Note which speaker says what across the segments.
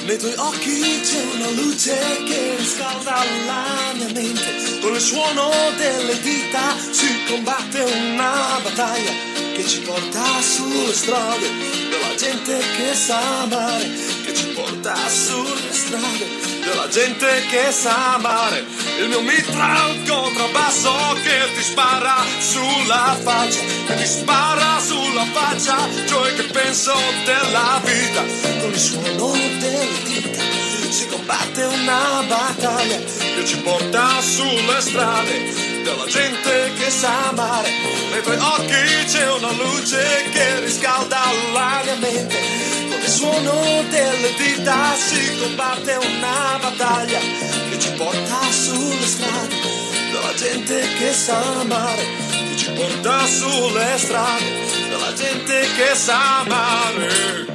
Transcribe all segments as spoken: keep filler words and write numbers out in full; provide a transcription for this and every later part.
Speaker 1: Nei tuoi occhi c'è una luce che riscalda la mia mente. Con il suono delle dita si combatte una battaglia che ci porta sulle strade della gente che sa amare, che ci porta sulle strade della gente che sa amare. Il mio mitra è un contrabbasso che ti spara sulla faccia, che ti spara sulla faccia, cioè che penso della vita. Con il suono delle dita si combatte una battaglia che ci porta sulle strade della gente che sa amare. Nei tuoi occhi c'è una luce che riscalda la mia mente. Con il suono delle dita si combatte una battaglia che ci porta sulle strade della gente che sa amare, che ci porta sulle strade della gente che sa amare.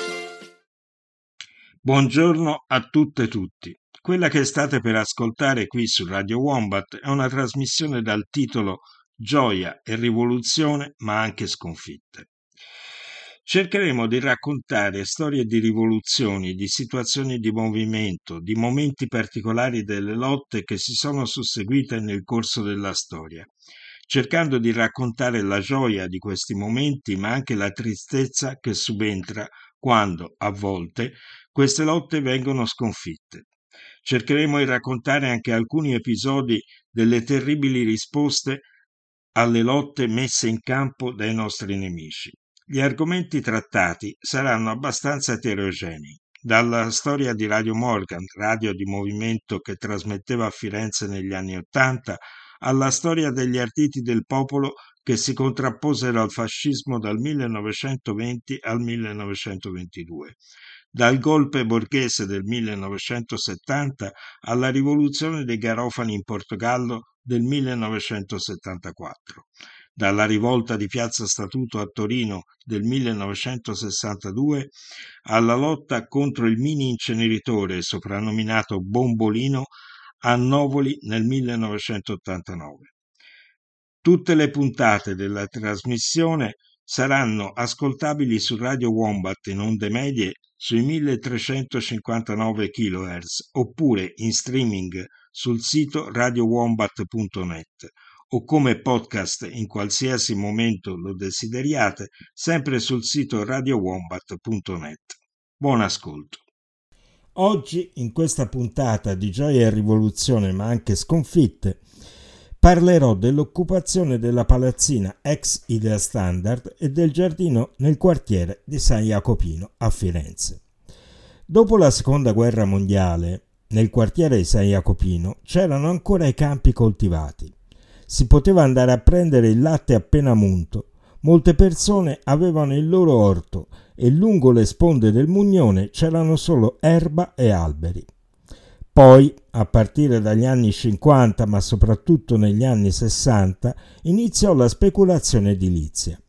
Speaker 2: Buongiorno a tutte e tutti. Quella che state per ascoltare qui su Radio Wombat è una trasmissione dal titolo Gioia e rivoluzione, ma anche sconfitte. Cercheremo di raccontare storie di rivoluzioni, di situazioni di movimento, di momenti particolari delle lotte che si sono susseguite nel corso della storia, cercando di raccontare la gioia di questi momenti, ma anche la tristezza che subentra quando, a volte, queste lotte vengono sconfitte. Cercheremo di raccontare anche alcuni episodi delle terribili risposte alle lotte messe in campo dai nostri nemici. Gli argomenti trattati saranno abbastanza eterogenei, dalla storia di Radio Morgan, radio di movimento che trasmetteva a Firenze negli anni Ottanta, alla storia degli arditi del popolo che si contrapposero al fascismo dal millenovecentoventi al millenovecentoventidue. Dal golpe borghese del millenovecentosettanta alla rivoluzione dei Garofani in Portogallo del millenovecentosettantaquattro, dalla rivolta di Piazza Statuto a Torino del millenovecentosessantadue alla lotta contro il mini inceneritore soprannominato Bombolino a Novoli nel millenovecentottantanove. Tutte le puntate della trasmissione saranno ascoltabili su Radio Wombat in onde medie sui milletrecentocinquantanove chilohertz oppure in streaming sul sito radio wombat punto net o come podcast in qualsiasi momento lo desideriate, sempre sul sito radio wombat punto net. Buon ascolto. Oggi, in questa puntata di Gioia e Rivoluzione, ma anche sconfitte, parlerò dell'occupazione della palazzina ex Idea Standard e del giardino nel quartiere di San Jacopino a Firenze. Dopo la seconda guerra mondiale, nel quartiere di San Jacopino c'erano ancora i campi coltivati. Si poteva andare a prendere il latte appena munto. Molte persone avevano il loro orto e lungo le sponde del Mugnone c'erano solo erba e alberi. Poi, a partire dagli anni cinquanta, ma soprattutto negli anni sessanta, iniziò la speculazione edilizia.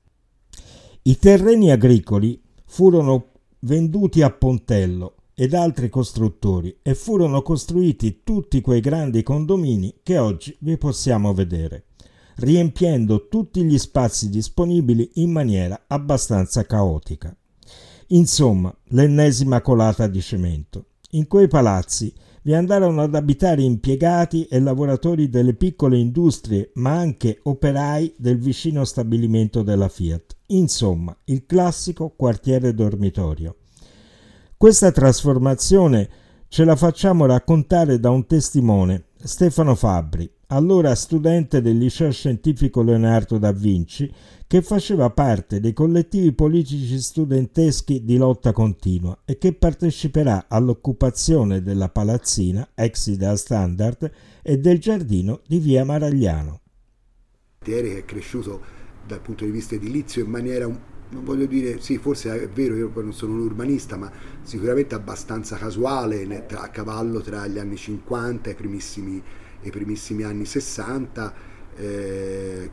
Speaker 2: I terreni agricoli furono venduti a Pontello ed altri costruttori e furono costruiti tutti quei grandi condomini che oggi vi possiamo vedere, riempiendo tutti gli spazi disponibili in maniera abbastanza caotica. Insomma, l'ennesima colata di cemento. In quei palazzi vi andarono ad abitare impiegati e lavoratori delle piccole industrie, ma anche operai del vicino stabilimento della Fiat. Insomma, il classico quartiere dormitorio. Questa trasformazione ce la facciamo raccontare da un testimone, Stefano Fabbri, allora studente del liceo scientifico Leonardo da Vinci, che faceva parte dei collettivi politici studenteschi di lotta continua e che parteciperà all'occupazione della palazzina ex Idea Standard e del giardino di via Maragliano.
Speaker 3: Quartiere che è cresciuto dal punto di vista edilizio in maniera, non voglio dire, sì, forse è vero, io poi non sono un urbanista, ma sicuramente abbastanza casuale, a cavallo tra gli anni cinquanta e i primissimi, i primissimi anni sessanta, eh,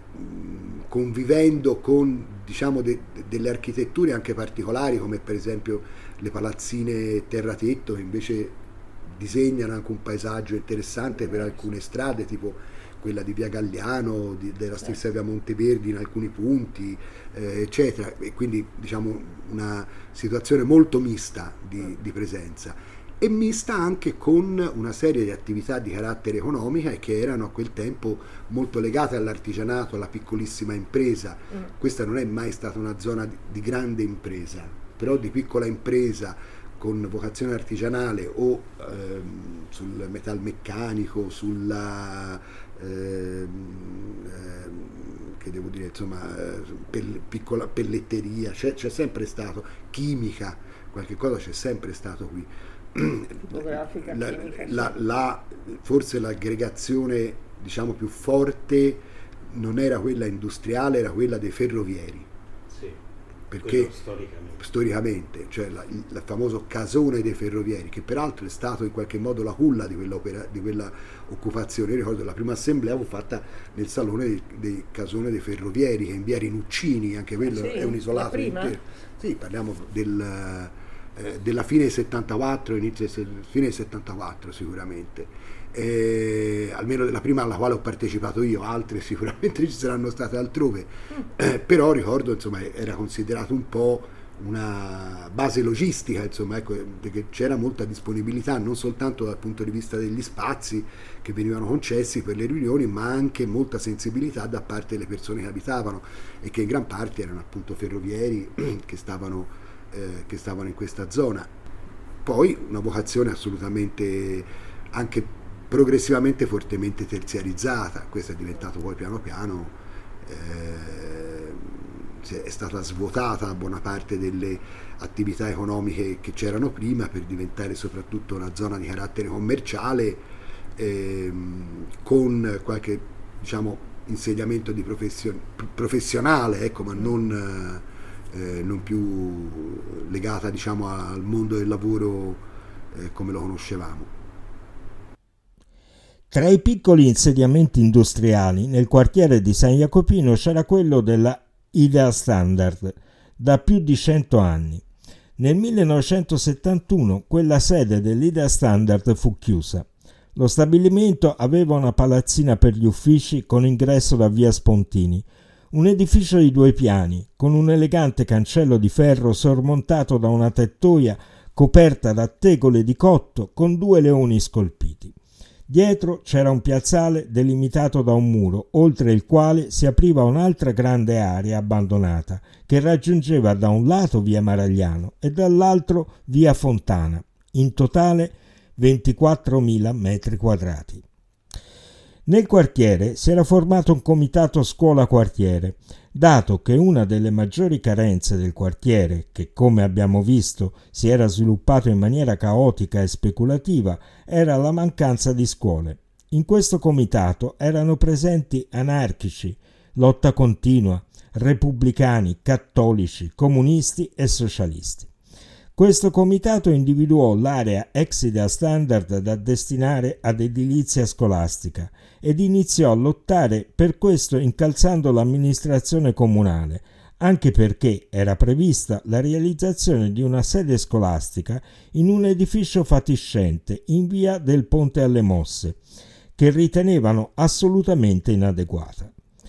Speaker 3: convivendo con, diciamo, de, delle architetture anche particolari, come per esempio le palazzine terratetto, che invece disegnano anche un paesaggio interessante per alcune strade, tipo quella di Via Galliano, di, della stessa Via Monteverdi in alcuni punti, eh, eccetera, e quindi diciamo una situazione molto mista di, di presenza, e mista anche con una serie di attività di carattere economica che erano a quel tempo molto legate all'artigianato, alla piccolissima impresa. Mm. Questa non è mai stata una zona di, di grande impresa, però di piccola impresa con vocazione artigianale o ehm, sul metalmeccanico, sulla ehm, ehm, che devo dire, insomma, pel, piccola pelletteria, c'è, c'è sempre stato, chimica, qualche cosa c'è sempre stato qui.
Speaker 4: Tipografica,
Speaker 3: la,
Speaker 4: chimica,
Speaker 3: la, la, forse l'aggregazione diciamo più forte non era quella industriale, era quella dei ferrovieri.
Speaker 2: Sì,
Speaker 3: perché
Speaker 2: storicamente,
Speaker 3: storicamente cioè la, il, il famoso casone dei ferrovieri, che peraltro è stato in qualche modo la culla di quella, opera, di quella occupazione. Io ricordo la prima assemblea fu fatta nel salone del, del casone dei ferrovieri, che in via Rinuccini, anche quello
Speaker 4: sì,
Speaker 3: è un isolato intero. Sì, parliamo del Eh, della fine del settantaquattro, inizio fine del settantaquattro sicuramente, eh, almeno della prima alla quale ho partecipato io, altre sicuramente ci saranno state altrove, eh, però ricordo insomma era considerato un po' una base logistica, insomma, ecco, perché c'era molta disponibilità non soltanto dal punto di vista degli spazi che venivano concessi per le riunioni, ma anche molta sensibilità da parte delle persone che abitavano e che in gran parte erano appunto ferrovieri che stavano Eh, che stavano in questa zona. Poi una vocazione assolutamente anche progressivamente fortemente terziarizzata. Questo è diventato poi piano piano eh, è stata svuotata buona parte delle attività economiche che c'erano prima per diventare soprattutto una zona di carattere commerciale, ehm, con qualche diciamo insediamento di profession- professionale, ecco, ma non Eh, non più legata diciamo al mondo del lavoro eh, come lo conoscevamo.
Speaker 2: Tra i piccoli insediamenti industriali nel quartiere di San Jacopino c'era quello della Idea Standard da più di cento anni. Nel millenovecentosettantuno quella sede dell'Idea Standard fu chiusa. Lo stabilimento aveva una palazzina per gli uffici con ingresso da via Spontini, un edificio di due piani, con un elegante cancello di ferro sormontato da una tettoia coperta da tegole di cotto con due leoni scolpiti. Dietro c'era un piazzale delimitato da un muro, oltre il quale si apriva un'altra grande area abbandonata, che raggiungeva da un lato via Maragliano e dall'altro via Fontana, in totale ventiquattromila metri quadrati. Nel quartiere si era formato un comitato scuola-quartiere, dato che una delle maggiori carenze del quartiere, che come abbiamo visto si era sviluppato in maniera caotica e speculativa, era la mancanza di scuole. In questo comitato erano presenti anarchici, lotta continua, repubblicani, cattolici, comunisti e socialisti. Questo comitato individuò l'area ex Idea Standard da destinare ad edilizia scolastica ed iniziò a lottare per questo incalzando l'amministrazione comunale, anche perché era prevista la realizzazione di una sede scolastica in un edificio fatiscente in via del Ponte alle Mosse, che ritenevano assolutamente inadeguata.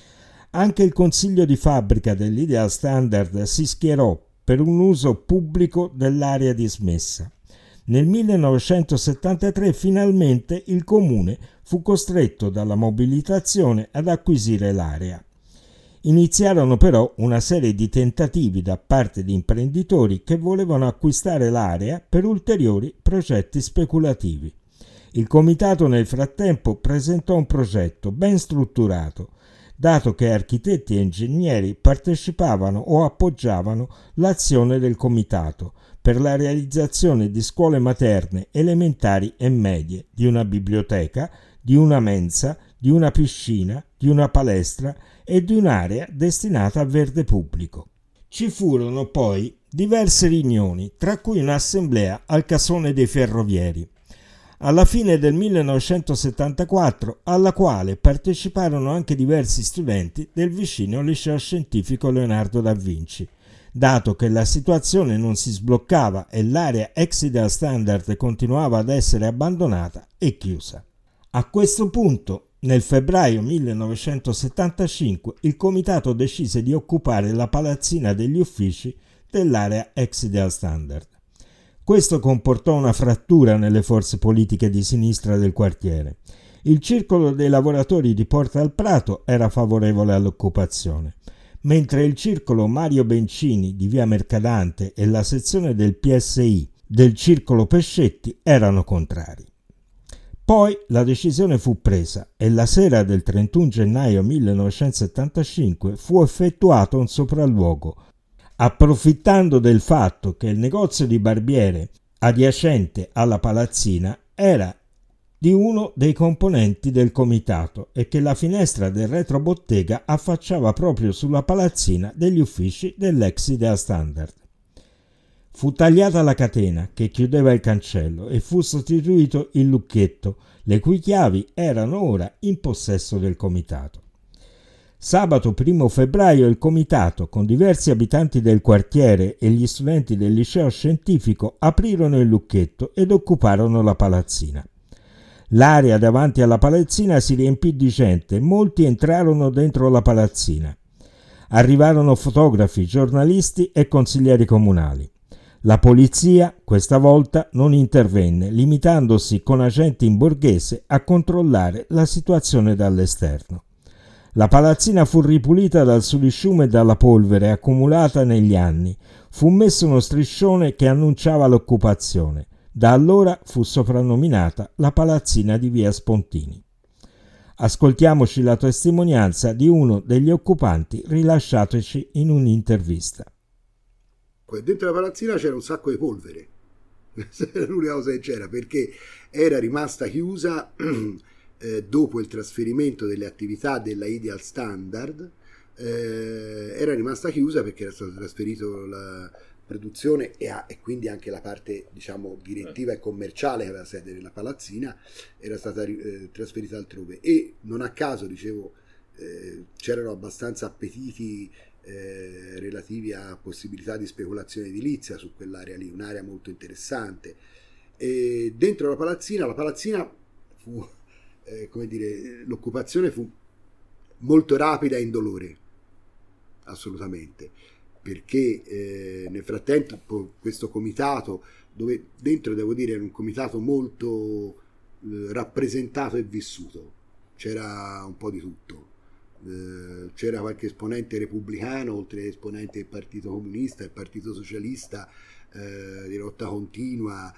Speaker 2: Anche il consiglio di fabbrica dell'Idea Standard si schierò per un uso pubblico dell'area dismessa. Nel millenovecentosettantatré finalmente il comune fu costretto dalla mobilitazione ad acquisire l'area. Iniziarono però una serie di tentativi da parte di imprenditori che volevano acquistare l'area per ulteriori progetti speculativi. Il comitato nel frattempo presentò un progetto ben strutturato, dato che architetti e ingegneri partecipavano o appoggiavano l'azione del comitato per la realizzazione di scuole materne, elementari e medie, di una biblioteca, di una mensa, di una piscina, di una palestra e di un'area destinata a verde pubblico. Ci furono poi diverse riunioni, tra cui un'assemblea al Casone dei Ferrovieri, alla fine del millenovecentosettantaquattro, alla quale parteciparono anche diversi studenti del vicino liceo scientifico Leonardo da Vinci. Dato che la situazione non si sbloccava e l'area ex Idea Standard continuava ad essere abbandonata e chiusa. A questo punto Nel febbraio millenovecentosettantacinque il comitato decise di occupare la palazzina degli uffici dell'area ex Ideal Standard. Questo comportò una frattura nelle forze politiche di sinistra del quartiere. Il circolo dei lavoratori di Porta al Prato era favorevole all'occupazione, mentre il circolo Mario Bencini di via Mercadante e la sezione del P S I del circolo Pescetti erano contrari. Poi la decisione fu presa e la sera del trentuno gennaio millenovecentosettantacinque fu effettuato un sopralluogo, approfittando del fatto che il negozio di barbiere adiacente alla palazzina era di uno dei componenti del comitato e che la finestra del retrobottega affacciava proprio sulla palazzina degli uffici dell'ex Ideal Standard. Fu tagliata la catena che chiudeva il cancello e fu sostituito il lucchetto, le cui chiavi erano ora in possesso del comitato. Sabato primo febbraio il comitato, con diversi abitanti del quartiere e gli studenti del liceo scientifico, aprirono il lucchetto ed occuparono la palazzina. L'area davanti alla palazzina si riempì di gente, molti entrarono dentro la palazzina. Arrivarono fotografi, giornalisti e consiglieri comunali. La polizia questa volta non intervenne, limitandosi con agenti in borghese a controllare la situazione dall'esterno. La palazzina fu ripulita dal sulisciume e dalla polvere accumulata negli anni. Fu messo uno striscione che annunciava l'occupazione. Da allora fu soprannominata la palazzina di via Spontini. Ascoltiamoci la testimonianza di uno degli occupanti rilasciatoci in un'intervista.
Speaker 3: Dentro la palazzina c'era un sacco di polvere, era l'unica cosa che c'era, perché era rimasta chiusa eh, dopo il trasferimento delle attività della Ideal Standard, eh, era rimasta chiusa perché era stato trasferito la produzione e, a, e quindi anche la parte, diciamo, direttiva e commerciale che aveva sede nella palazzina era stata eh, trasferita altrove, e non a caso, dicevo, eh, c'erano abbastanza appetiti Eh, relativi a possibilità di speculazione edilizia su quell'area lì, un'area molto interessante. E dentro la palazzina, la palazzina fu, eh, come dire, l'occupazione fu molto rapida e indolore, assolutamente, perché eh, nel frattempo questo comitato, dove dentro devo dire era un comitato molto eh, rappresentato e vissuto, c'era un po' di tutto. C'era qualche esponente repubblicano, oltre che esponente del Partito Comunista, del Partito Socialista, eh, di lotta continua,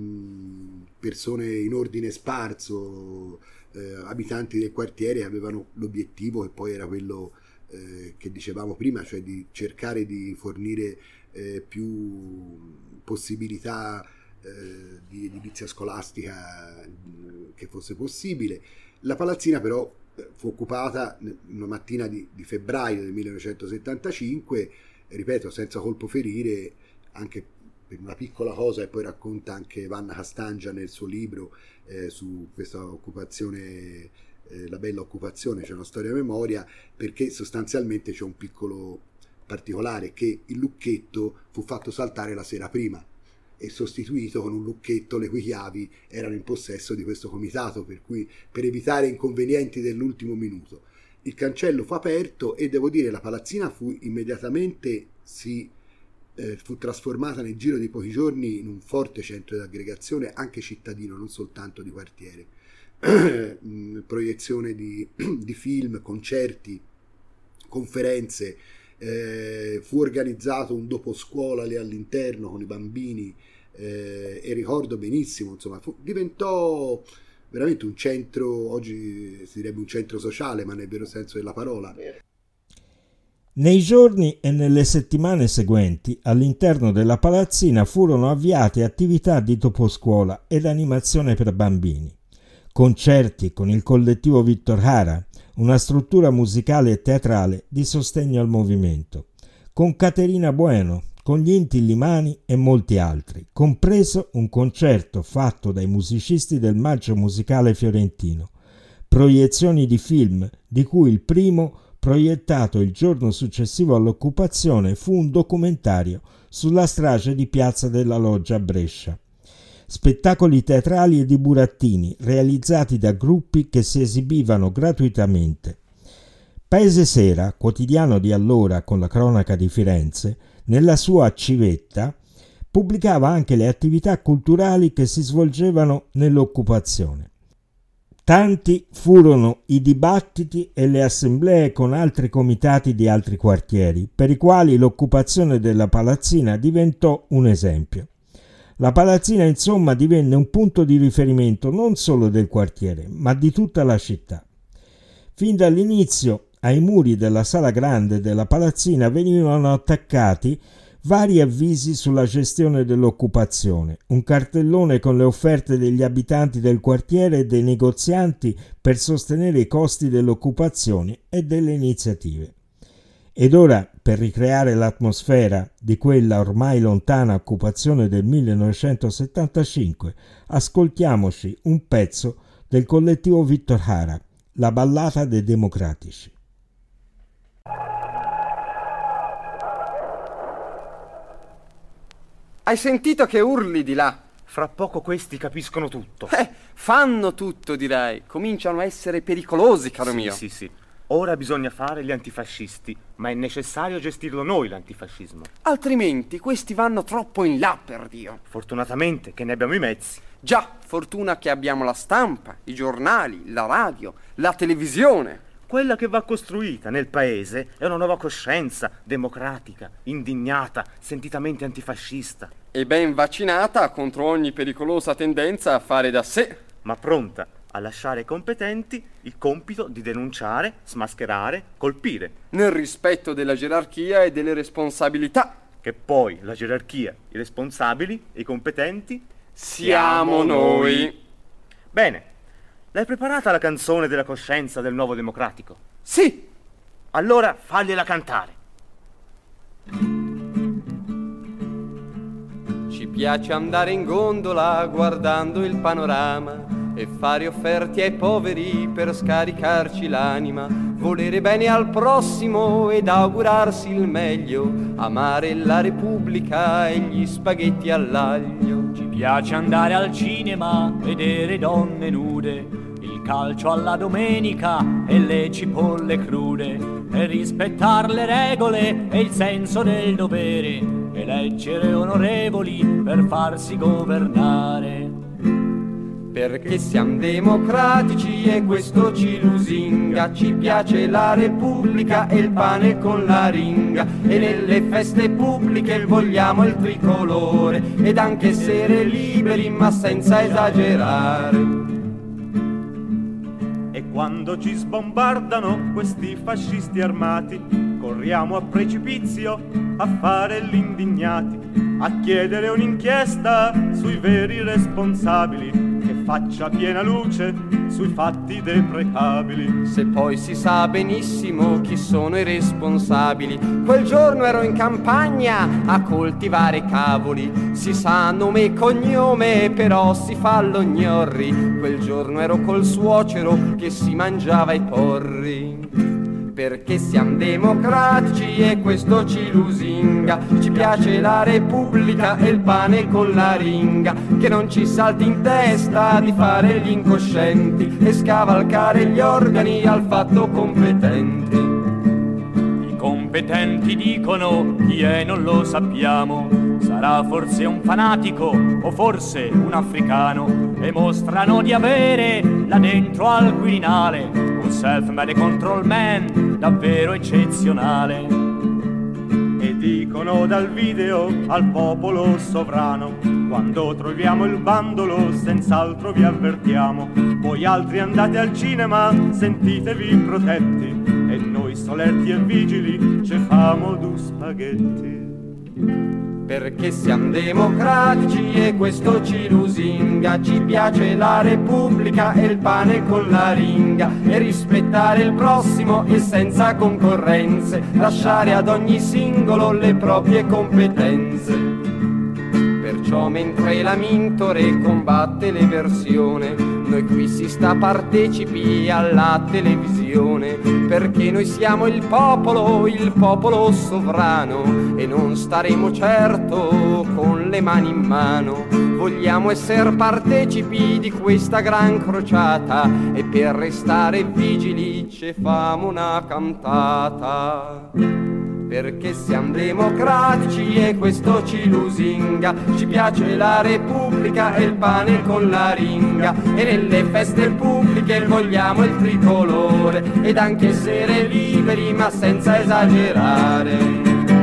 Speaker 3: mh, persone in ordine sparso, eh, abitanti del quartiere che avevano l'obiettivo, che poi era quello eh, che dicevamo prima, cioè di cercare di fornire eh, più possibilità eh, di edilizia scolastica mh, che fosse possibile. La palazzina però fu occupata una mattina di, di febbraio del millenovecentosettantacinque, ripeto, senza colpo ferire, anche per una piccola cosa, e poi racconta anche Vanna Castangia nel suo libro eh, su questa occupazione, eh, la bella occupazione, c'è una storia a memoria, perché sostanzialmente c'è un piccolo particolare, che il lucchetto fu fatto saltare la sera prima e sostituito con un lucchetto le cui chiavi erano in possesso di questo comitato, per cui per evitare inconvenienti dell'ultimo minuto il cancello fu aperto, e devo dire la palazzina fu immediatamente si eh, fu trasformata nel giro di pochi giorni in un forte centro di aggregazione anche cittadino, non soltanto di quartiere. Proiezione di, di film, concerti, conferenze. Eh, fu organizzato un doposcuola lì all'interno con i bambini, eh, e ricordo benissimo, insomma, fu, diventò veramente un centro, oggi si direbbe un centro sociale, ma nel vero senso della parola.
Speaker 2: Nei giorni e nelle settimane seguenti, all'interno della palazzina furono avviate attività di doposcuola ed animazione per bambini, concerti con il collettivo Vittor Jara, una struttura musicale e teatrale di sostegno al movimento, con Caterina Bueno, con gli Inti Limani e molti altri, compreso un concerto fatto dai musicisti del Maggio Musicale Fiorentino, proiezioni di film, di cui il primo, proiettato il giorno successivo all'occupazione, fu un documentario sulla strage di Piazza della Loggia a Brescia. spettacoli teatrali e di burattini realizzati da gruppi che si esibivano gratuitamente. Paese Sera, quotidiano di allora con la cronaca di Firenze, nella sua civetta pubblicava anche le attività culturali che si svolgevano nell'occupazione. Tanti furono i dibattiti e le assemblee con altri comitati di altri quartieri, per i quali l'occupazione della Palazzina diventò un esempio. La Palazzina, insomma, divenne un punto di riferimento non solo del quartiere, ma di tutta la città. Fin dall'inizio, ai muri della Sala Grande della Palazzina venivano attaccati vari avvisi sulla gestione dell'occupazione, un cartellone con le offerte degli abitanti del quartiere e dei negozianti per sostenere i costi dell'occupazione e delle iniziative. Ed ora, per ricreare l'atmosfera di quella ormai lontana occupazione del millenovecentosettantacinque, ascoltiamoci un pezzo del collettivo Victor Jara, La ballata dei democratici.
Speaker 5: Hai sentito che urli di là?
Speaker 6: Fra poco questi capiscono tutto.
Speaker 5: Eh, fanno tutto, direi. Cominciano a essere pericolosi, caro
Speaker 6: sì,
Speaker 5: mio.
Speaker 6: Sì, sì. Ora bisogna fare gli antifascisti, ma è necessario gestirlo noi l'antifascismo.
Speaker 5: Altrimenti questi vanno troppo in là, per Dio.
Speaker 6: Fortunatamente che ne abbiamo i mezzi.
Speaker 5: Già, fortuna che abbiamo la stampa, i giornali, la radio, la televisione.
Speaker 6: Quella che va costruita nel paese è una nuova coscienza, democratica, indignata, sentitamente antifascista.
Speaker 5: E ben vaccinata contro ogni pericolosa tendenza a fare da sé.
Speaker 6: Ma pronta a lasciare ai competenti il compito di denunciare, smascherare, colpire.
Speaker 5: Nel rispetto della gerarchia e delle responsabilità.
Speaker 6: Che poi la gerarchia, i responsabili e i competenti
Speaker 5: siamo noi.
Speaker 6: Bene. L'hai preparata la canzone della coscienza del nuovo democratico?
Speaker 5: Sì!
Speaker 6: Allora fagliela cantare.
Speaker 5: Ci piace andare in gondola guardando il panorama e fare offerte ai poveri per scaricarci l'anima, volere bene al prossimo ed augurarsi il meglio, amare la Repubblica e gli spaghetti all'aglio.
Speaker 7: Ci piace andare al cinema, vedere donne nude, il calcio alla domenica e le cipolle crude, e rispettare le regole e il senso del dovere, eleggere onorevoli per farsi governare.
Speaker 5: Perché siamo democratici e questo ci lusinga, ci piace la Repubblica e il pane con la ringa, e nelle feste pubbliche vogliamo il tricolore, ed anche essere liberi ma senza esagerare.
Speaker 6: E quando ci sbombardano questi fascisti armati, corriamo a precipizio a fare gli indignati, a chiedere un'inchiesta sui veri responsabili, che faccia piena luce sui fatti deprecabili.
Speaker 5: Se poi si sa benissimo chi sono i responsabili, quel giorno ero in campagna a coltivare cavoli, si sa nome e cognome però si fa l'ognorri, quel giorno ero col suocero che si mangiava i porri. Perché siamo democratici e questo ci lusinga, ci piace la Repubblica e il pane con la ringa, che non ci salti in testa di fare gli incoscienti e scavalcare gli organi al fatto competenti.
Speaker 7: I competenti dicono chi è non lo sappiamo, sarà forse un fanatico o forse un africano, e mostrano di avere là dentro al Quirinale un self-made control man davvero eccezionale.
Speaker 6: E dicono dal video al popolo sovrano, quando troviamo il bandolo senz'altro vi avvertiamo, voi altri andate al cinema, sentitevi protetti, e noi solerti e vigili ce famo du spaghetti.
Speaker 5: Perché siamo democratici e questo ci lusinga, ci piace la Repubblica e il pane con la ringa, e rispettare il prossimo e senza concorrenze, lasciare ad ogni singolo le proprie competenze. Perciò ciò mentre la Mintore combatte l'eversione, noi qui si sta partecipi alla televisione, perché noi siamo il popolo, il popolo sovrano, e non staremo certo con le mani in mano. Vogliamo essere partecipi di questa gran crociata, e per restare vigili ci famo una cantata. Perché siamo democratici e questo ci lusinga, ci piace la Repubblica e il pane con la ringa, e nelle feste pubbliche vogliamo il tricolore, ed anche essere liberi ma senza esagerare.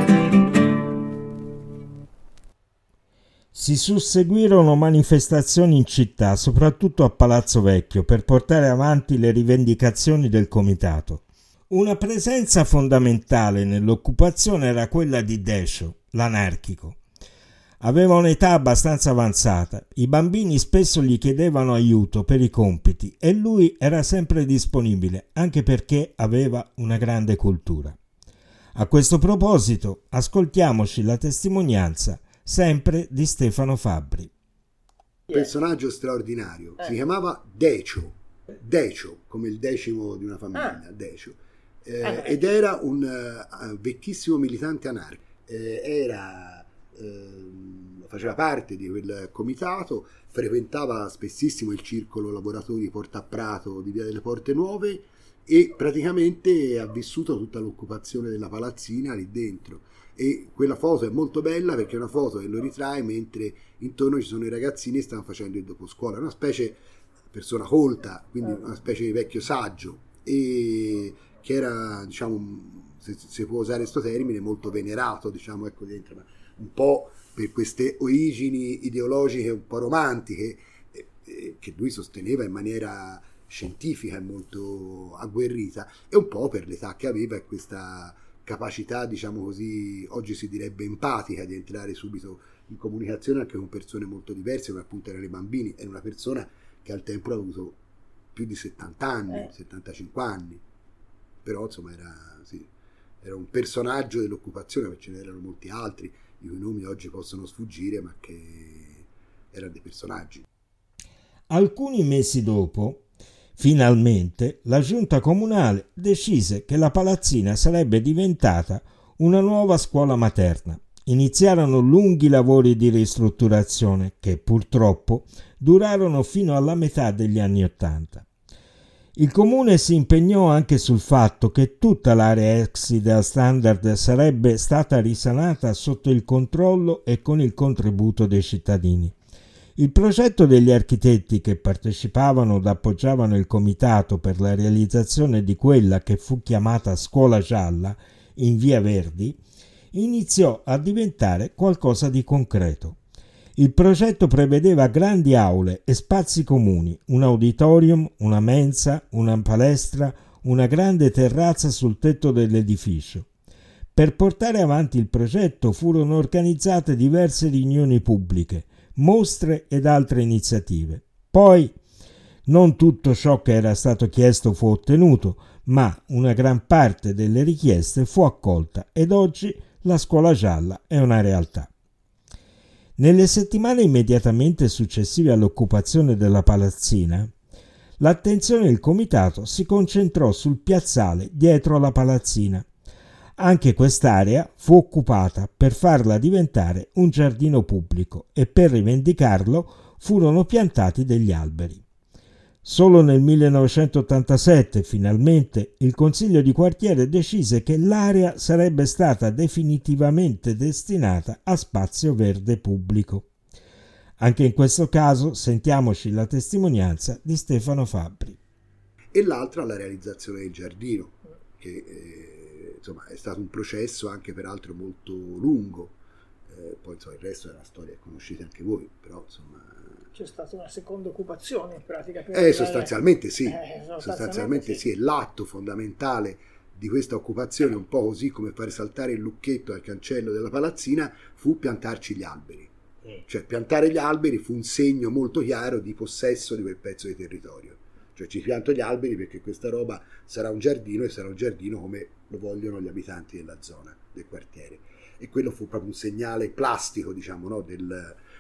Speaker 2: Si susseguirono manifestazioni in città, soprattutto a Palazzo Vecchio, per portare avanti le rivendicazioni del comitato. Una presenza fondamentale nell'occupazione era quella di Decio, l'anarchico. Aveva un'età abbastanza avanzata, i bambini spesso gli chiedevano aiuto per i compiti e lui era sempre disponibile, anche perché aveva una grande cultura. A questo proposito, ascoltiamoci la testimonianza sempre di Stefano Fabbri.
Speaker 3: Un personaggio straordinario, si chiamava Decio, Decio, come il decimo di una famiglia, Decio. Eh, ed era un uh, vecchissimo militante anarchico, eh, era, eh, faceva parte di quel comitato, frequentava spessissimo il circolo lavoratori Porta a Prato di Via delle Porte Nuove e praticamente ha vissuto tutta l'occupazione della palazzina lì dentro. E quella foto è molto bella perché è una foto che lo ritrae mentre intorno ci sono i ragazzini che stanno facendo il doposcuola, una specie di persona colta, quindi una specie di vecchio saggio, e che era, diciamo, se si può usare questo termine, molto venerato, diciamo, ecco, dentro, ma un po' per queste origini ideologiche un po' romantiche eh, eh, che lui sosteneva in maniera scientifica e molto agguerrita, e un po' per l'età che aveva e questa capacità, diciamo così, oggi si direbbe empatica, di entrare subito in comunicazione anche con persone molto diverse, come appunto erano i bambini. Era una persona che al tempo ha avuto più di settanta anni, eh. settantacinque anni, però insomma era, sì, era un personaggio dell'occupazione, perché ce n'erano molti altri i cui nomi oggi possono sfuggire, ma che erano dei personaggi.
Speaker 2: Alcuni mesi dopo, finalmente, la giunta comunale decise che la palazzina sarebbe diventata una nuova scuola materna. Iniziarono lunghi lavori di ristrutturazione che purtroppo durarono fino alla metà degli anni Ottanta. Il comune si impegnò anche sul fatto che tutta l'area ex Ideal Standard sarebbe stata risanata sotto il controllo e con il contributo dei cittadini. Il progetto degli architetti che partecipavano ed appoggiavano il comitato per la realizzazione di quella che fu chiamata Scuola Gialla in Via Verdi iniziò a diventare qualcosa di concreto. Il progetto prevedeva grandi aule e spazi comuni, un auditorium, una mensa, una palestra, una grande terrazza sul tetto dell'edificio. Per portare avanti il progetto furono organizzate diverse riunioni pubbliche, mostre ed altre iniziative. Poi non tutto ciò che era stato chiesto fu ottenuto, ma una gran parte delle richieste fu accolta ed oggi la Scuola Gialla è una realtà. Nelle settimane immediatamente successive all'occupazione della palazzina, l'attenzione del comitato si concentrò sul piazzale dietro alla palazzina. Anche quest'area fu occupata per farla diventare un giardino pubblico e per rivendicarlo furono piantati degli alberi. Solo nel millenovecentottantasette, finalmente, il Consiglio di quartiere decise che l'area sarebbe stata definitivamente destinata a spazio verde pubblico. Anche in questo caso sentiamoci la testimonianza di Stefano Fabbri.
Speaker 3: E l'altra la realizzazione del giardino, che eh, insomma è stato un processo anche peraltro molto lungo. Eh, poi insomma, il resto della storia conoscete anche voi, però insomma...
Speaker 4: C'è stata una seconda occupazione in pratica. Per
Speaker 3: eh, sostanzialmente sì,
Speaker 4: eh, sostanzialmente,
Speaker 3: sostanzialmente sì. sì, è l'atto fondamentale di questa occupazione, un po' così come fare saltare il lucchetto al cancello della palazzina, fu piantarci gli alberi. Eh. Cioè piantare gli alberi fu un segno molto chiaro di possesso di quel pezzo di territorio. Cioè ci pianto gli alberi perché questa roba sarà un giardino e sarà un giardino come lo vogliono gli abitanti della zona, del quartiere. E quello fu proprio un segnale plastico, diciamo, no, del...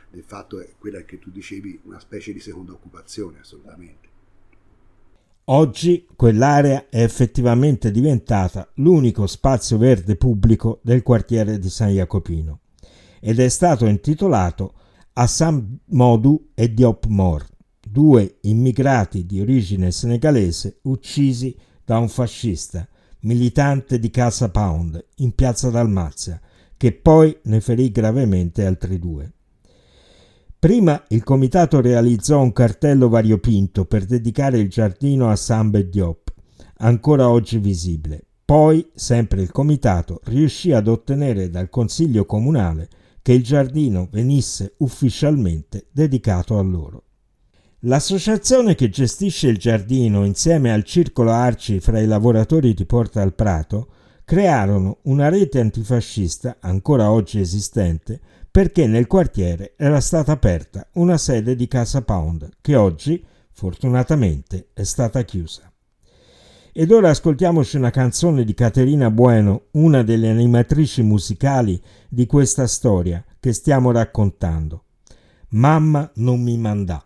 Speaker 3: del fatto è quella che tu dicevi, una specie di seconda occupazione, assolutamente.
Speaker 2: Oggi quell'area è effettivamente diventata l'unico spazio verde pubblico del quartiere di San Jacopino ed è stato intitolato a Sam Modu e Diop Mor, due immigrati di origine senegalese uccisi da un fascista, militante di Casa Pound in piazza Dalmazia, che poi ne ferì gravemente altri due. Prima il comitato realizzò un cartello variopinto per dedicare il giardino a Samba Diop, ancora oggi visibile. Poi, sempre il comitato riuscì ad ottenere dal Consiglio Comunale che il giardino venisse ufficialmente dedicato a loro. L'associazione che gestisce il giardino, insieme al Circolo Arci fra i lavoratori di Porta al Prato, crearono una rete antifascista, ancora oggi esistente, perché nel quartiere era stata aperta una sede di Casa Pound, che oggi, fortunatamente, è stata chiusa. Ed ora ascoltiamoci una canzone di Caterina Bueno, una delle animatrici musicali di questa storia che stiamo raccontando. Mamma non mi mandà.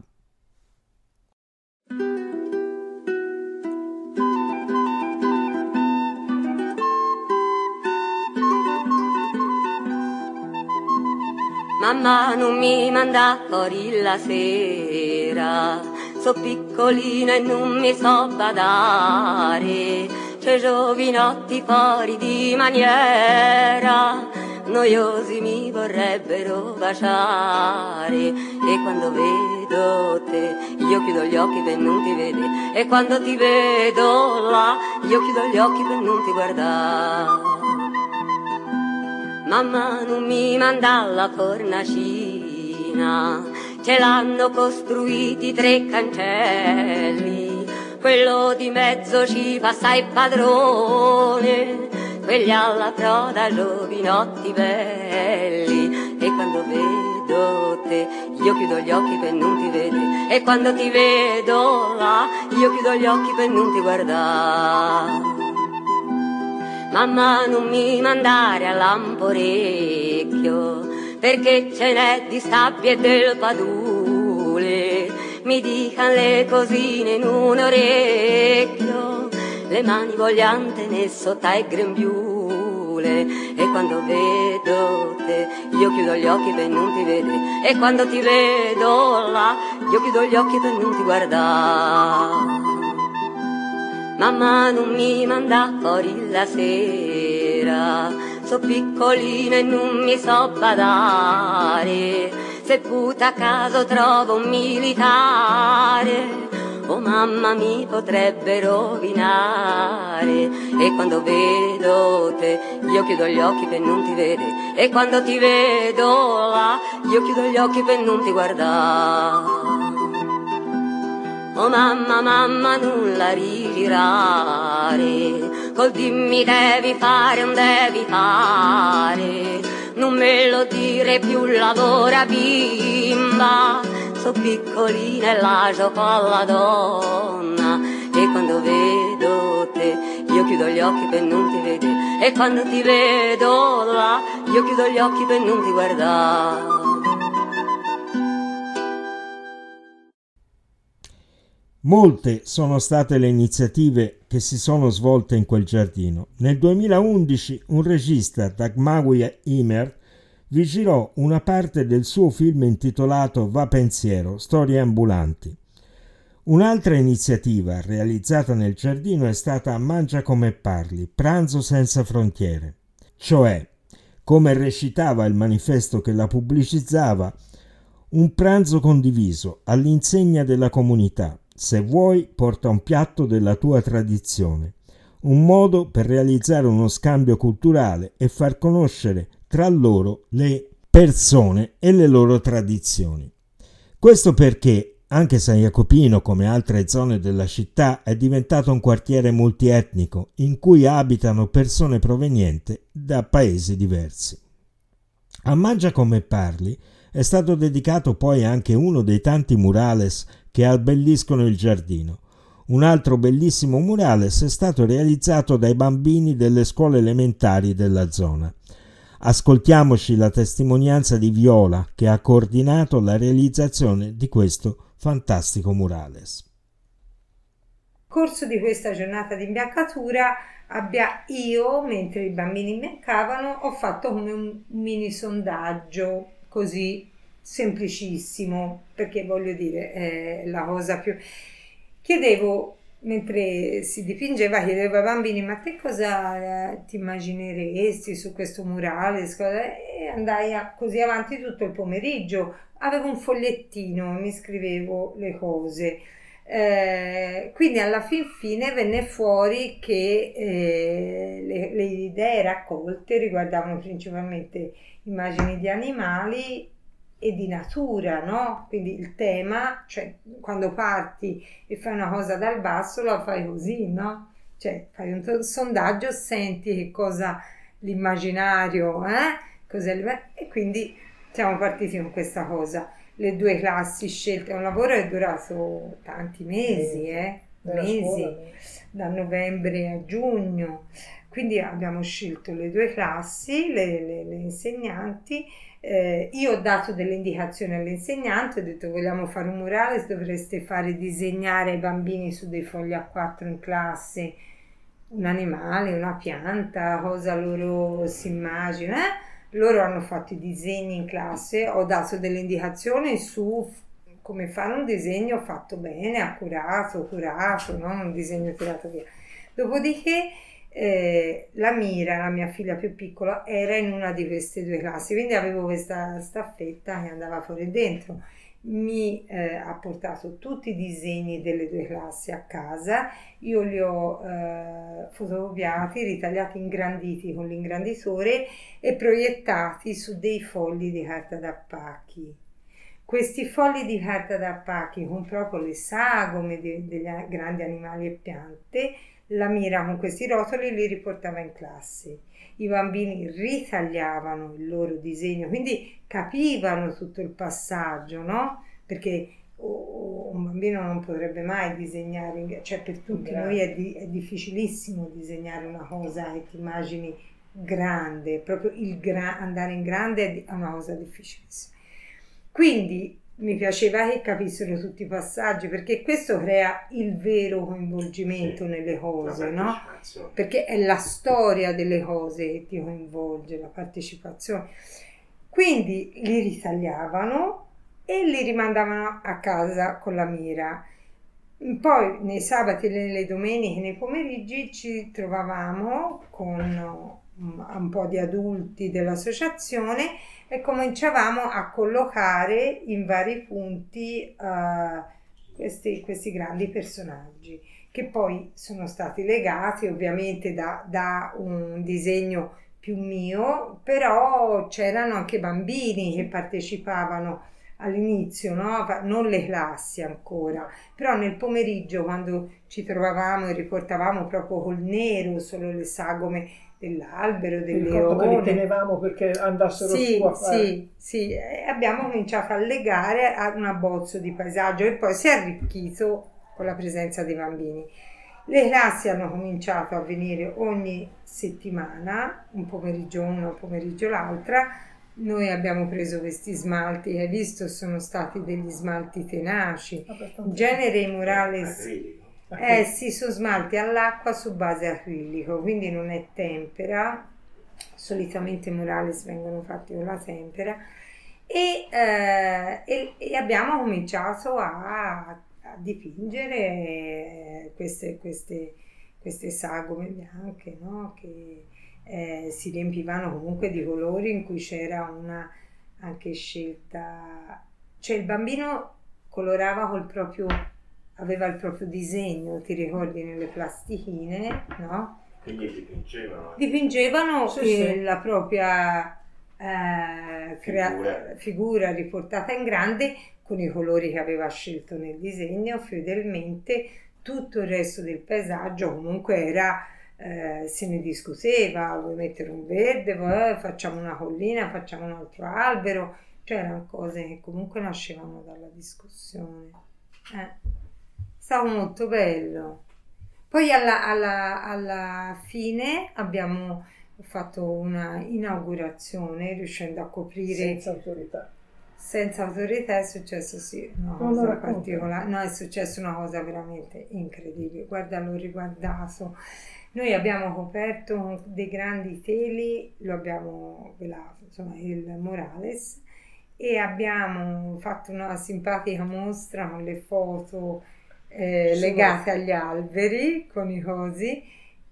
Speaker 8: Mamma non mi manda fuori la sera, so piccolina e non mi so badare, c'è giovinotti fuori di maniera, noiosi mi vorrebbero baciare, e quando vedo te io chiudo gli occhi per non ti vedere, e quando ti vedo là io chiudo gli occhi per non ti guardare. Mamma non mi manda la fornacina, ce l'hanno costruiti tre cancelli, quello di mezzo ci fa sai padrone, quelli alla proda giovinotti belli, e quando vedo te io chiudo gli occhi per non ti vedere, e quando ti vedo là io chiudo gli occhi per non ti guardare. Mamma non mi mandare a Lamporecchio, perché ce n'è di sabbia e del padule, mi dican le cosine in un orecchio, le mani vogliante ne sotto ai grembiule, e quando vedo te io chiudo gli occhi per non ti vedere, e quando ti vedo là io chiudo gli occhi per non ti guardare. Mamma non mi manda fuori la sera, so piccolina e non mi so badare, se puta a caso trovo un militare, oh mamma mi potrebbe rovinare, e quando vedo te io chiudo gli occhi per non ti vedere, e quando ti vedo là io chiudo gli occhi per non ti guardare. Oh mamma, mamma, non la rigirare, col dimmi devi fare, non devi fare, non me lo dire più, lavora bimba, so piccolina e la gioco alla donna, e quando vedo te io chiudo gli occhi per non ti vedere, e quando ti vedo là io chiudo gli occhi per non ti guardare.
Speaker 2: Molte sono state le iniziative che si sono svolte in quel giardino. Nel duemilaundici un regista, Dagmar Immer, vi girò una parte del suo film intitolato Va Pensiero, storie ambulanti. Un'altra iniziativa realizzata nel giardino è stata Mangia come parli, pranzo senza frontiere, cioè, come recitava il manifesto che la pubblicizzava, un pranzo condiviso all'insegna della comunità. Se vuoi, porta un piatto della tua tradizione, un modo per realizzare uno scambio culturale e far conoscere tra loro le persone e le loro tradizioni. Questo perché anche San Jacopino, come altre zone della città, è diventato un quartiere multietnico in cui abitano persone provenienti da paesi diversi. A Mangia come parli è stato dedicato poi anche uno dei tanti murales che abbelliscono il giardino. Un altro bellissimo murales è stato realizzato dai bambini delle scuole elementari della zona. Ascoltiamoci la testimonianza di Viola, che ha coordinato la realizzazione di questo fantastico murales.
Speaker 9: Nel corso di questa giornata di imbiancatura abbia, io, mentre i bambini imbiancavano, ho fatto come un mini sondaggio, così semplicissimo, perché voglio dire, è la cosa più... Chiedevo, mentre si dipingeva, chiedevo ai bambini: ma te cosa eh, ti immagineresti su questo murale? E andai a, così avanti tutto il pomeriggio. Avevo un fogliettino, mi scrivevo le cose. Eh, quindi alla fin fine venne fuori che eh, le, le idee raccolte riguardavano principalmente immagini di animali e di natura, no? Quindi il tema, cioè quando parti e fai una cosa dal basso la fai così, no? Cioè fai un to- sondaggio, senti che cosa l'immaginario, eh? Cos'è il... e quindi siamo partiti con questa cosa. Le due classi scelte, è un lavoro che è durato tanti mesi, eh? mesi, da novembre a giugno, quindi abbiamo scelto le due classi, le, le, le insegnanti. Eh, io ho dato delle indicazioni alle insegnanti, ho detto: vogliamo fare un murale, dovreste fare disegnare ai bambini su dei fogli A quattro in classe un animale, una pianta, cosa loro si immagina, eh? Loro hanno fatto i disegni in classe, ho dato delle indicazioni su come fare un disegno fatto bene, accurato, curato, non un disegno tirato via. Dopodiché eh, la Mira, la mia figlia più piccola, era in una di queste due classi, quindi avevo questa staffetta che andava fuori e dentro. Mi eh, ha portato tutti i disegni delle due classi a casa, io li ho eh, fotocopiati, ritagliati, ingranditi con l'ingranditore e proiettati su dei fogli di carta da pacchi. Questi fogli di carta da pacchi con proprio le sagome de- degli grandi animali e piante, la Mira con questi rotoli li riportava in classe. I bambini ritagliavano il loro disegno, quindi capivano tutto il passaggio, no? Perché oh, un bambino non potrebbe mai disegnare, cioè per tutti noi è, di, è difficilissimo disegnare una cosa che ti immagini grande, proprio il gra- andare in grande è una cosa difficilissima. Quindi mi piaceva che capissero tutti i passaggi, perché questo crea il vero coinvolgimento, sì, nelle cose, no? Perché è la storia delle cose che ti coinvolge, la partecipazione. Quindi li ritagliavano e li rimandavano a casa con la Mira. Poi nei sabati e nelle domeniche, nei pomeriggi, ci trovavamo con un po' di adulti dell'associazione e cominciavamo a collocare in vari punti uh, questi, questi grandi personaggi, che poi sono stati legati ovviamente da, da un disegno più mio, però c'erano anche bambini che partecipavano all'inizio, no? Non le classi ancora, però nel pomeriggio, quando ci trovavamo e riportavamo proprio col nero solo le sagome dell'albero, delle
Speaker 4: ricordo che li tenevamo perché andassero
Speaker 9: sì,
Speaker 4: su a fare.
Speaker 9: Sì, sì, e abbiamo cominciato a legare a un abbozzo di paesaggio e poi si è arricchito con la presenza dei bambini. Le classi hanno cominciato a venire ogni settimana, un pomeriggio una, un pomeriggio l'altra. Noi abbiamo preso questi smalti, hai visto, sono stati degli smalti tenaci, in genere i murales... Eh sì, sono smalti all'acqua su base acrilico, quindi non è tempera, solitamente i murales vengono fatti con la tempera e, eh, e, e abbiamo cominciato a, a dipingere queste, queste, queste sagome bianche, no? Che eh, si riempivano comunque di colori, in cui c'era una anche scelta, cioè il bambino colorava col proprio... aveva il proprio disegno, ti ricordi, nelle plastichine, no?
Speaker 2: Quindi dipingevano.
Speaker 9: Dipingevano
Speaker 4: sì,
Speaker 9: eh,
Speaker 4: sì.
Speaker 9: la propria eh, crea-
Speaker 2: Figura.
Speaker 9: figura riportata in grande con i colori che aveva scelto nel disegno fedelmente. Tutto il resto del paesaggio comunque era, eh, se ne discuteva, vuoi mettere un verde, vuoi, facciamo una collina, facciamo un altro albero, cioè erano cose che comunque nascevano dalla discussione. Eh. Stava molto bello. Poi alla, alla, alla fine abbiamo ho fatto una inaugurazione riuscendo a coprire
Speaker 4: senza autorità.
Speaker 9: Senza autorità è successo sì una
Speaker 4: Non
Speaker 9: cosa
Speaker 4: lo
Speaker 9: particolare, no, è successo una cosa veramente incredibile. Guarda, l'ho riguardato. Noi abbiamo coperto dei grandi teli, lo abbiamo velato, insomma, il Morales, e abbiamo fatto una simpatica mostra con le foto eh, legate agli alberi, con i cosi,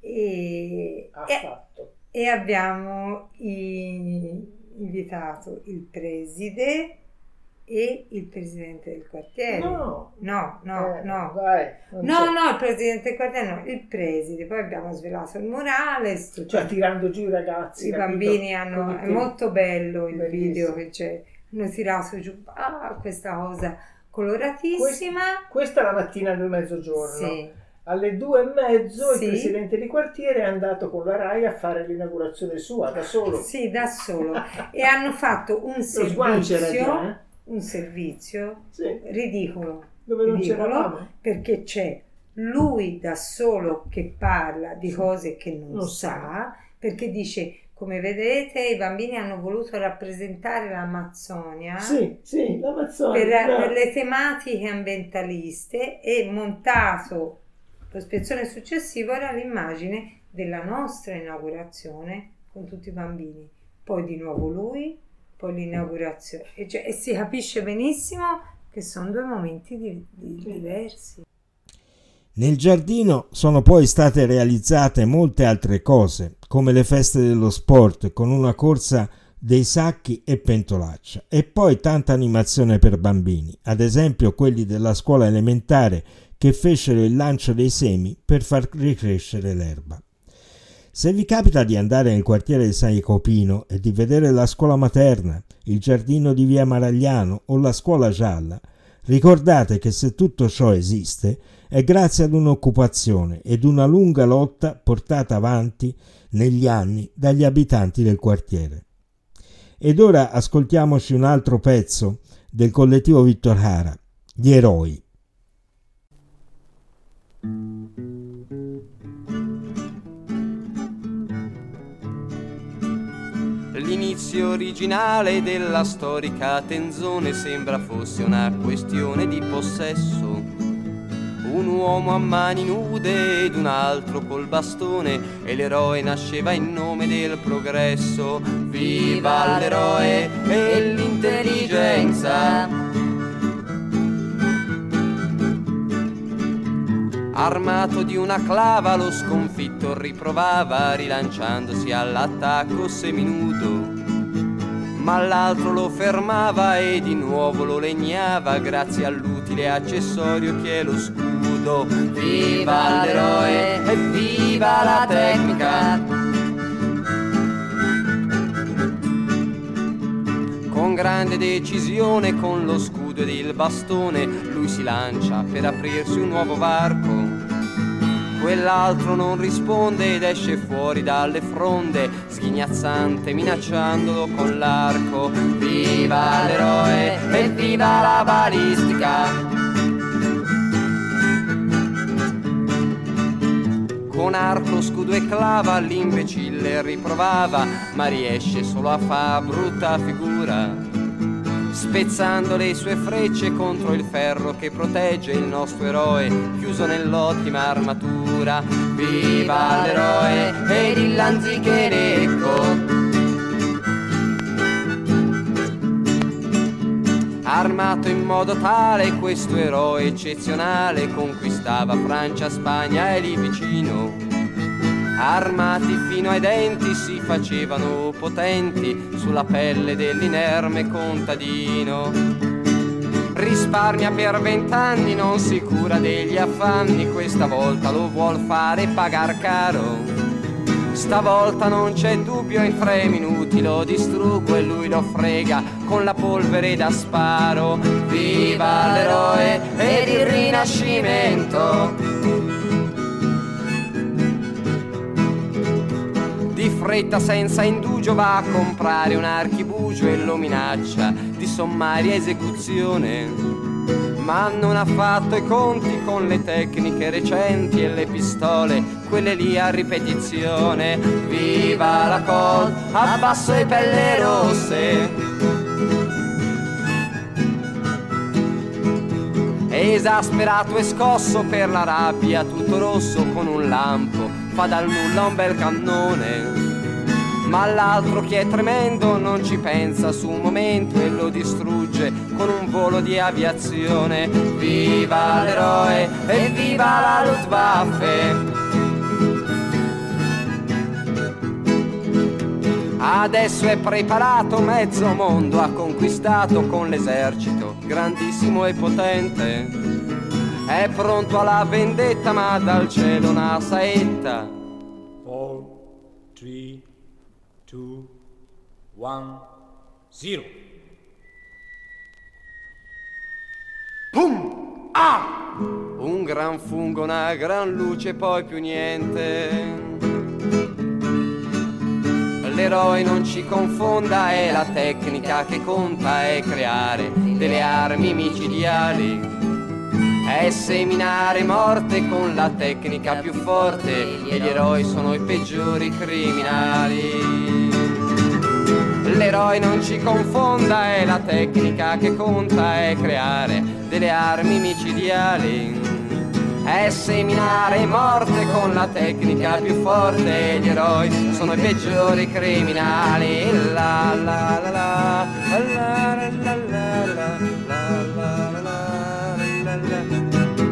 Speaker 9: e,
Speaker 4: Ha
Speaker 9: e,
Speaker 4: fatto.
Speaker 9: e abbiamo i, invitato il preside e il presidente del quartiere.
Speaker 4: No,
Speaker 9: no, no,
Speaker 4: eh,
Speaker 9: no.
Speaker 4: Vai, non
Speaker 9: No,
Speaker 4: c'è.
Speaker 9: no, il presidente del quartiere no, il preside. Poi abbiamo svelato il Morales, tutti
Speaker 4: Cioè tirando giù i ragazzi.
Speaker 9: i
Speaker 4: capito?
Speaker 9: bambini hanno,
Speaker 4: Con i
Speaker 9: è
Speaker 4: teli.
Speaker 9: molto bello il
Speaker 4: Bellissimo.
Speaker 9: video che c'è, hanno tirato giù ah, questa cosa coloratissima.
Speaker 4: Questa è la mattina del mezzogiorno.
Speaker 9: Sì.
Speaker 4: Alle due e mezzo
Speaker 9: Sì.
Speaker 4: il presidente di quartiere è andato con la RAI a fare l'inaugurazione sua da solo.
Speaker 9: Sì, da solo. E hanno fatto un
Speaker 4: Lo sguancio era
Speaker 9: servizio,
Speaker 4: già, eh?
Speaker 9: un servizio
Speaker 4: Sì.
Speaker 9: ridicolo,
Speaker 4: Dove non
Speaker 9: ridicolo,
Speaker 4: c'eravamo.
Speaker 9: perché c'è lui da solo che parla di cose che non,
Speaker 4: Non
Speaker 9: sa, perché dice, come vedete, i bambini hanno voluto rappresentare l'Amazzonia
Speaker 4: Sì, sì, l'Amazzonia.
Speaker 9: per,
Speaker 4: bravo.
Speaker 9: per le tematiche ambientaliste, e montato lo spezzone successivo era l'immagine della nostra inaugurazione con tutti i bambini, poi di nuovo lui, poi l'inaugurazione, e, cioè, e si capisce benissimo che sono due momenti di, di, diversi.
Speaker 2: Nel giardino sono poi state realizzate molte altre cose, come le feste dello sport con una corsa dei sacchi e pentolaccia, e poi tanta animazione per bambini, ad esempio quelli della scuola elementare che fecero il lancio dei semi per far ricrescere l'erba. Se vi capita di andare nel quartiere di San Jacopino e di vedere la scuola materna, il giardino di via Maragliano o la scuola gialla, ricordate che se tutto ciò esiste è grazie ad un'occupazione ed una lunga lotta portata avanti negli anni dagli abitanti del quartiere. Ed ora ascoltiamoci un altro pezzo del collettivo Vittor Jara, Gli eroi.
Speaker 5: L'inizio originale della storica Tenzone sembra fosse una questione di possesso. Un uomo a mani nude ed un altro col bastone, e l'eroe nasceva in nome del progresso. Viva l'eroe e l'intelligenza! Armato di una clava lo sconfitto riprovava, rilanciandosi all'attacco seminudo. Ma l'altro lo fermava e di nuovo lo legnava, grazie all'utile accessorio che è lo scudo. Viva l'eroe e viva la tecnica! Con grande decisione, con lo scudo ed il bastone, lui si lancia per aprirsi un nuovo varco. Quell'altro non risponde ed esce fuori dalle fronde, sghignazzante, minacciandolo con l'arco. Viva l'eroe e viva la balistica! Con arco, scudo e clava l'imbecille riprovava, ma riesce solo a far brutta figura, spezzando le sue frecce contro il ferro che protegge il nostro eroe, chiuso nell'ottima armatura. Viva l'eroe ed il lanzichenecco! Armato in modo tale, questo eroe eccezionale conquistava Francia, Spagna e lì vicino. Armati fino ai denti si facevano potenti sulla pelle dell'inerme contadino. Risparmia per vent'anni, non si cura degli affanni, questa volta lo vuol fare pagar caro. Stavolta non c'è dubbio, in tre minuti lo distruggo e lui lo frega con la polvere da sparo. Viva l'eroe ed il rinascimento! Di fretta senza indugio va a comprare un archibugio e lo minaccia di sommaria esecuzione. ma non ha fatto i conti con le tecniche recenti e le pistole, quelle lì a ripetizione. Viva la Colt, abbasso le pelle rosse. Esasperato e scosso per la rabbia, tutto rosso con un lampo, fa dal nulla un bel cannone. Ma l'altro, che è tremendo, non ci pensa su un momento e lo distrugge con un volo di aviazione. Viva l'eroe e viva la Luftwaffe. Adesso è preparato, mezzo mondo ha conquistato con l'esercito, grandissimo e potente. È pronto alla vendetta, ma dal cielo una saetta.
Speaker 7: four, three, two, one, zero.
Speaker 5: Pum! Ah! Un gran fungo, una gran luce, poi più niente. L'eroe non ci confonda, è la tecnica che conta, è creare delle armi micidiali, è seminare morte con la tecnica più forte, e gli eroi sono i peggiori criminali. L'eroe non ci confonda, è la tecnica che conta, è creare delle armi micidiali, è seminare morte con la tecnica più forte, e gli eroi sono i peggiori criminali. La la la la la la la la la la la la.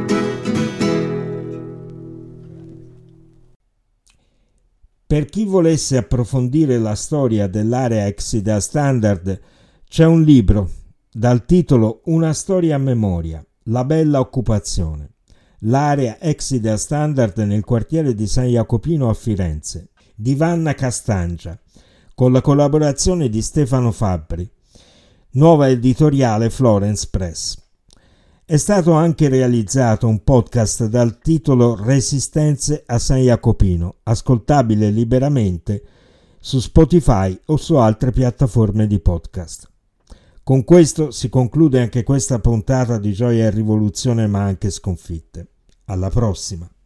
Speaker 2: Per chi volesse approfondire la storia dell'area Exida Standard, c'è un libro dal titolo Una storia a memoria, la bella occupazione. L'area Exida Standard nel quartiere di San Jacopino a Firenze, di Vanna Castangia, con la collaborazione di Stefano Fabbri, nuova editoriale Florence Press. È stato anche realizzato un podcast dal titolo Resistenze a San Jacopino, ascoltabile liberamente su Spotify o su altre piattaforme di podcast. Con questo si conclude anche questa puntata di Gioia e Rivoluzione, ma anche sconfitte. Alla prossima!